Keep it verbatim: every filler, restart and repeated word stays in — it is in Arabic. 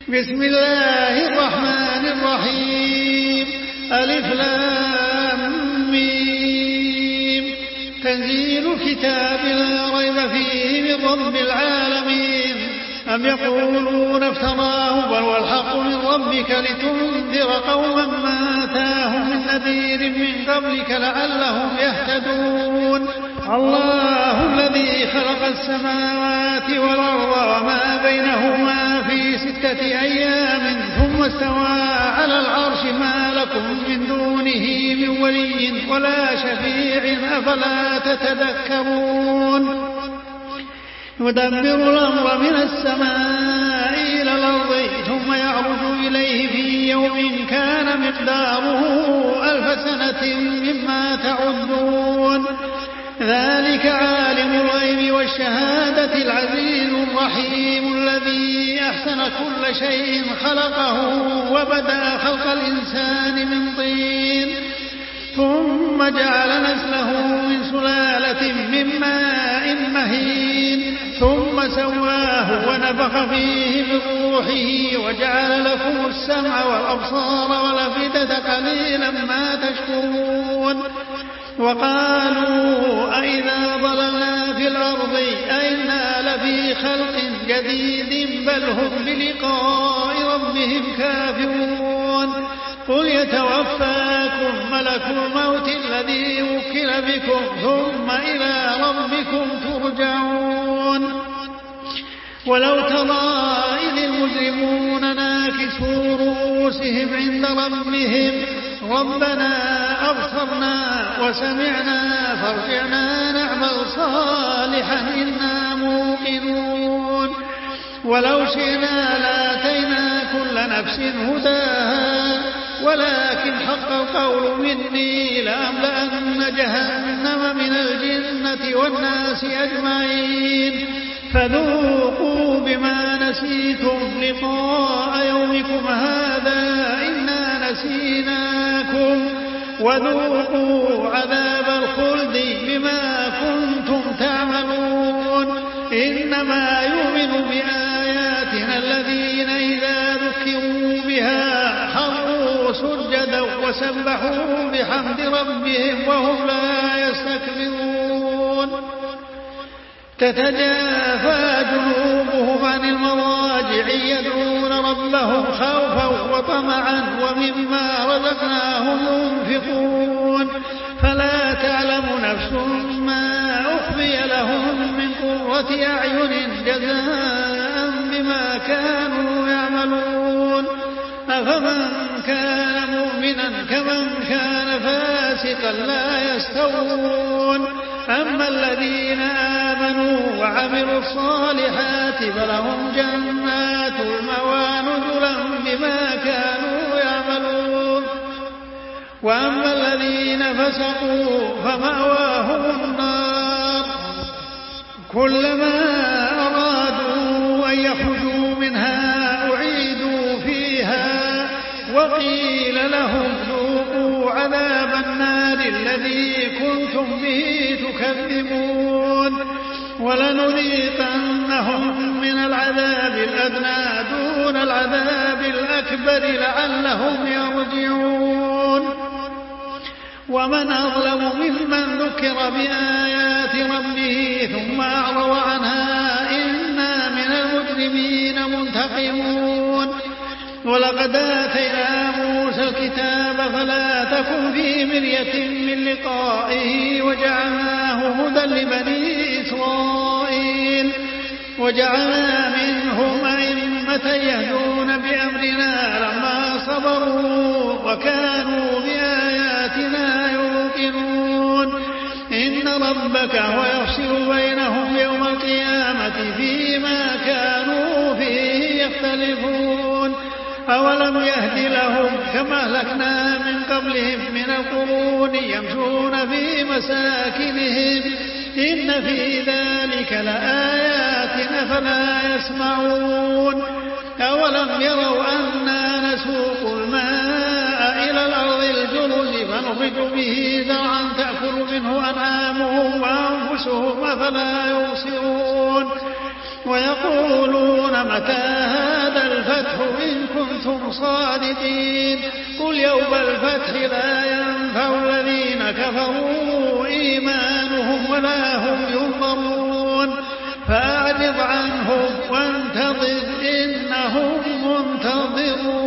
بسم الله الرحمن الرحيم. ألف لام ميم. تنزيل الكتاب لا ريب فيه من رب العالمين. أم يقولون افتراه بل هو الحق من ربك لتنذر قوما ما آتاهم من نذير من قبلك لعلهم يهتدون. الله الذي خلق السماوات والأرض وما بينهما في ستة أيام ثم استوى على العرش ما لكم من دونه من ولي ولا شفيع أفلا تتذكرون. يدبر الأمر من السماء إلى الأرض ثم يعرج إليه في يوم كان مقداره ألف سنة مما تعدون. ذلك عالم الغيب والشهادة العزيز الرحيم الذي أحسن كل شيء خلقه وبدأ خلق الإنسان من طين ثم جعل نسله من سلالة من ماء مهين ثم سواه ونفخ فيه من روحه وجعل لكم السمع والأبصار والأفئدة قليلا ما تشكرون. وقالوا أئذا ضللنا في الأرض أئنا لفي خلق جديد بل هم بلقاء ربهم كافرون. قل يتوفاكم ملك الموت الذي وكل بكم ثم إلى ربكم ترجعون. ولو ترى إذ المجرمون ناكسوا رؤوسهم عند ربهم ربنا أبصرنا وسمعنا فارجعنا نعمل صالحا إنا موقنون. ولو شئنا لآتينا كل نفس هداها ولكن حق القول مني لأملأن جهنم من الجنة والناس أجمعين. فذوقوا بما نسيتم لقاء يومكم هذا إنا نسيناكم وذوقوا عذاب الخلد بما كنتم تعملون. إنما يؤمن بآياتنا الذين إذا ذكروا بها خروا سجدا وسبحوا بحمد ربهم وهم لا يستكبرون. تتجافى جنوبهم عن المضاجع يدعون ربهم خوفا وطمعا ومما رزقناهم ينفقون. فلا تعلم نفس ما أخفي لهم من قرة أعين جزاء بما كانوا يعملون. أفمن كان مؤمنا كمن كان فاسقا لا يستوون. أما الذين آمنوا وعملوا الصالحات فلهم جنات المأوى نزلا بما كانوا يعملون. وأما الذين فسقوا فمأواهم النار كلما أرادوا أن يخرجوا منها أعيدوا فيها وقيل لهم ذوقوا عذاب النار الذي كنتم به تكذبون. ولنذيقنهم من العذاب الأدنى دون العذاب الأكبر لعلهم يرجعون. ومن أظلم ممن ذكر بآيات ربه ثم أعرض عنها إنا من المجرمين منتقمون. ولقد آتينا موسى الكتاب فلا تكن في مرية من لقائه وجعلناه هدى لبني إسرائيل وجعلنا منهم أئمة يهدون بأمرنا لما صبروا وكانوا بآياتنا يوقنون. إن ربك هو يفصل بينهم يوم القيامة فيما كانوا فيه يختلفون. أولم يهد لهم كما أهلكنا من قبلهم من القرون يمشون في مساكنهم إن في ذلك لآيات أفلا يسمعون. أولم يروا أنا نسوق الماء إلى الأرض الجرز فنخرج به زرعا تأكل منه أنعامهم وأنفسهم أفلا يبصرون. ويقولون متى هذا الفتح كنتم صادقين قل يوم الفتح لا ينفع الذين كفروا إيمانهم ولا هم ينظرون فأعرض عنهم وانتظر إنهم منتظرون.